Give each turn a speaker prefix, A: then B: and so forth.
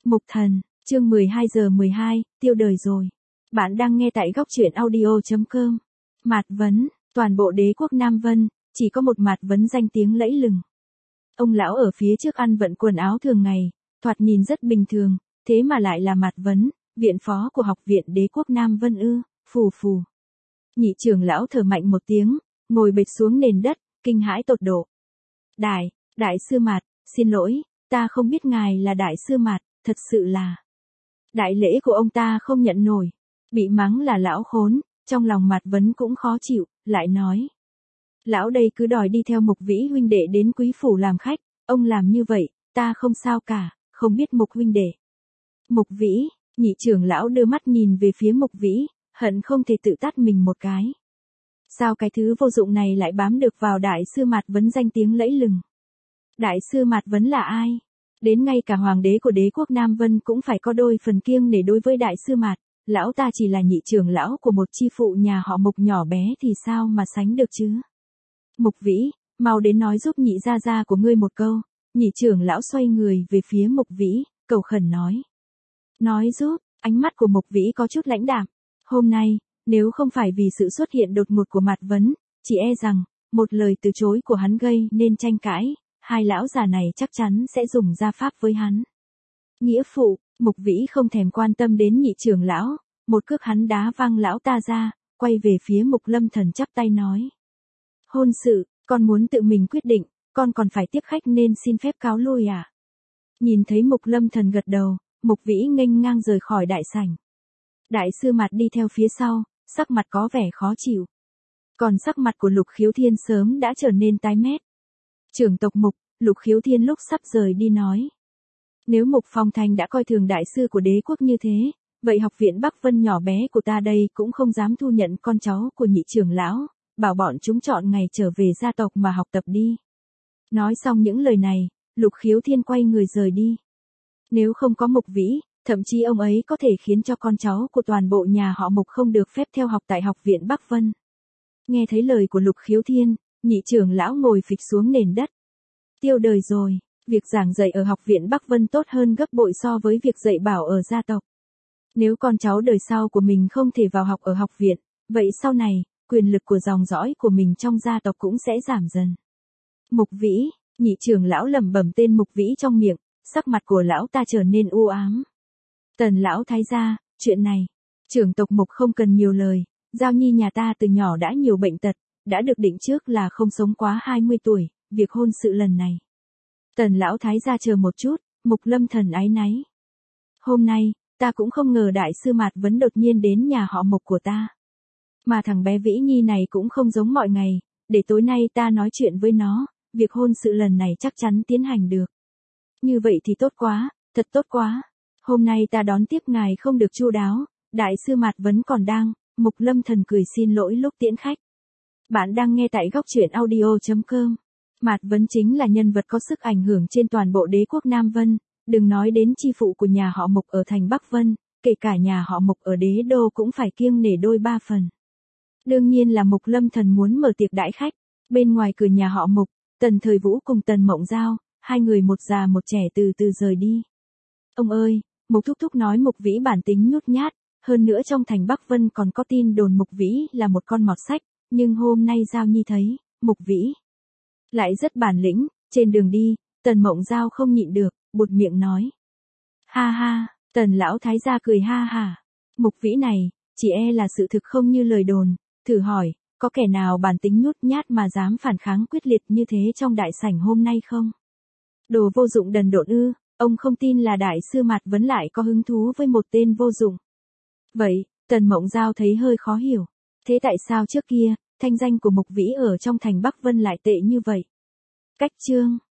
A: Mục Thần, chương 12 giờ 12, tiêu đời rồi. Bạn đang nghe tại góc truyện audio.com. Mạt Vấn, toàn bộ đế quốc Nam Vân, chỉ có một Mạt Vấn danh tiếng lẫy lừng. Ông lão ở phía trước ăn vận quần áo thường ngày, thoạt nhìn rất bình thường, thế mà lại là Mạt Vấn, viện phó của học viện đế quốc Nam Vân ư, phù phù. Nhị trưởng lão thở mạnh một tiếng, ngồi bệt xuống nền đất, kinh hãi tột độ. Đại sư Mạt, xin lỗi, ta không biết ngài là đại sư Mạt, thật sự là. Đại lễ của ông ta không nhận nổi, bị mắng là lão khốn, trong lòng Mạt Vấn cũng khó chịu, lại nói. Lão đây cứ đòi đi theo Mục Vĩ huynh đệ đến quý phủ làm khách, ông làm như vậy, ta không sao cả, không biết Mục huynh đệ. Mục Vĩ, nhị trưởng lão đưa mắt nhìn về phía Mục Vĩ, hận không thể tự tát mình một cái. Sao cái thứ vô dụng này lại bám được vào đại sư Mạt Vấn danh tiếng lẫy lừng? Đại sư Mạt Vấn là ai? Đến ngay cả hoàng đế của đế quốc Nam Vân cũng phải có đôi phần kiêng nể đối với đại sư Mạt, lão ta chỉ là nhị trưởng lão của một chi phụ nhà họ Mục nhỏ bé thì sao mà sánh được chứ? Mục Vĩ, mau đến nói giúp nhị gia gia của ngươi một câu. Nhị trưởng lão xoay người về phía Mục Vĩ, cầu khẩn nói. Nói giúp, ánh mắt của Mục Vĩ có chút lãnh đạm. Hôm nay, nếu không phải vì sự xuất hiện đột ngột của Mạt Vấn, chỉ e rằng, một lời từ chối của hắn gây nên tranh cãi, hai lão già này chắc chắn sẽ dùng gia pháp với hắn. Nghĩa phụ, Mục Vĩ không thèm quan tâm đến nhị trưởng lão, một cước hắn đá văng lão ta ra, quay về phía Mục Lâm Thần chắp tay nói. Hôn sự, con muốn tự mình quyết định, con còn phải tiếp khách nên xin phép cáo lui à? Nhìn thấy Mục Lâm Thần gật đầu, Mục Vĩ nghênh ngang rời khỏi đại sảnh. Đại sư Mạt đi theo phía sau, sắc mặt có vẻ khó chịu. Còn sắc mặt của Lục Khiếu Thiên sớm đã trở nên tái mét. Trưởng tộc Mục, Lục Khiếu Thiên lúc sắp rời đi nói. Nếu Mục Phong Thành đã coi thường đại sư của đế quốc như thế, vậy học viện Bắc Vân nhỏ bé của ta đây cũng không dám thu nhận con cháu của nhị trưởng lão, bảo bọn chúng chọn ngày trở về gia tộc mà học tập đi. Nói xong những lời này, Lục Khiếu Thiên quay người rời đi. Nếu không có Mục Vĩ, thậm chí ông ấy có thể khiến cho con cháu của toàn bộ nhà họ Mục không được phép theo học tại học viện Bắc Vân. Nghe thấy lời của Lục Khiếu Thiên, nhị trưởng lão ngồi phịch xuống nền đất. Tiêu đời rồi, việc giảng dạy ở học viện Bắc Vân tốt hơn gấp bội so với việc dạy bảo ở gia tộc. Nếu con cháu đời sau của mình không thể vào học ở học viện, vậy sau này, quyền lực của dòng dõi của mình trong gia tộc cũng sẽ giảm dần. Mục Vĩ, nhị trưởng lão lẩm bẩm tên Mục Vĩ trong miệng, sắc mặt của lão ta trở nên u ám. Tần lão thái gia, chuyện này, trưởng tộc Mục không cần nhiều lời, Giao Nhi nhà ta từ nhỏ đã nhiều bệnh tật, đã được định trước là không sống quá 20 tuổi, việc hôn sự lần này. Tần lão thái gia chờ một chút, Mục Lâm Thần áy náy. Hôm nay, ta cũng không ngờ đại sư Mạt Vấn đột nhiên đến nhà họ Mục của ta. Mà thằng bé Vĩ Nhi này cũng không giống mọi ngày, để tối nay ta nói chuyện với nó, việc hôn sự lần này chắc chắn tiến hành được. Như vậy thì tốt quá, thật tốt quá. Hôm nay ta đón tiếp ngài không được chu đáo, đại sư Mạt Vấn còn đang, Mục Lâm Thần cười xin lỗi lúc tiễn khách. Bạn đang nghe tại góc truyện audio.com. Mạt Vấn chính là nhân vật có sức ảnh hưởng trên toàn bộ đế quốc Nam Vân, đừng nói đến chi phụ của nhà họ Mục ở thành Bắc Vân, kể cả nhà họ Mục ở đế đô cũng phải kiêng nể đôi ba phần. Đương nhiên là Mục Lâm Thần muốn mở tiệc đãi khách, bên ngoài cửa nhà họ Mục, Tần Thời Vũ cùng Tần Mộng Giao, hai người một già một trẻ từ từ rời đi. Ông ơi, Mục thúc thúc nói Mục Vĩ bản tính nhút nhát, hơn nữa trong thành Bắc Vân còn có tin đồn Mục Vĩ là một con mọt sách, nhưng hôm nay Giao Nhi thấy, Mục Vĩ lại rất bản lĩnh. Trên đường đi, Tần Mộng Giao không nhịn được, buột miệng nói. Ha ha, Tần lão thái gia cười ha hả. Mục Vĩ này, chỉ e là sự thực không như lời đồn, thử hỏi, có kẻ nào bản tính nhút nhát mà dám phản kháng quyết liệt như thế trong đại sảnh hôm nay không? Đồ vô dụng đần độn ư, ông không tin là đại sư Mạt Vấn lại có hứng thú với một tên vô dụng. Vậy, Tần Mộng Giao thấy hơi khó hiểu. Thế tại sao trước kia, thanh danh của Mục Vĩ ở trong thành Bắc Vân lại tệ như vậy? Cách chương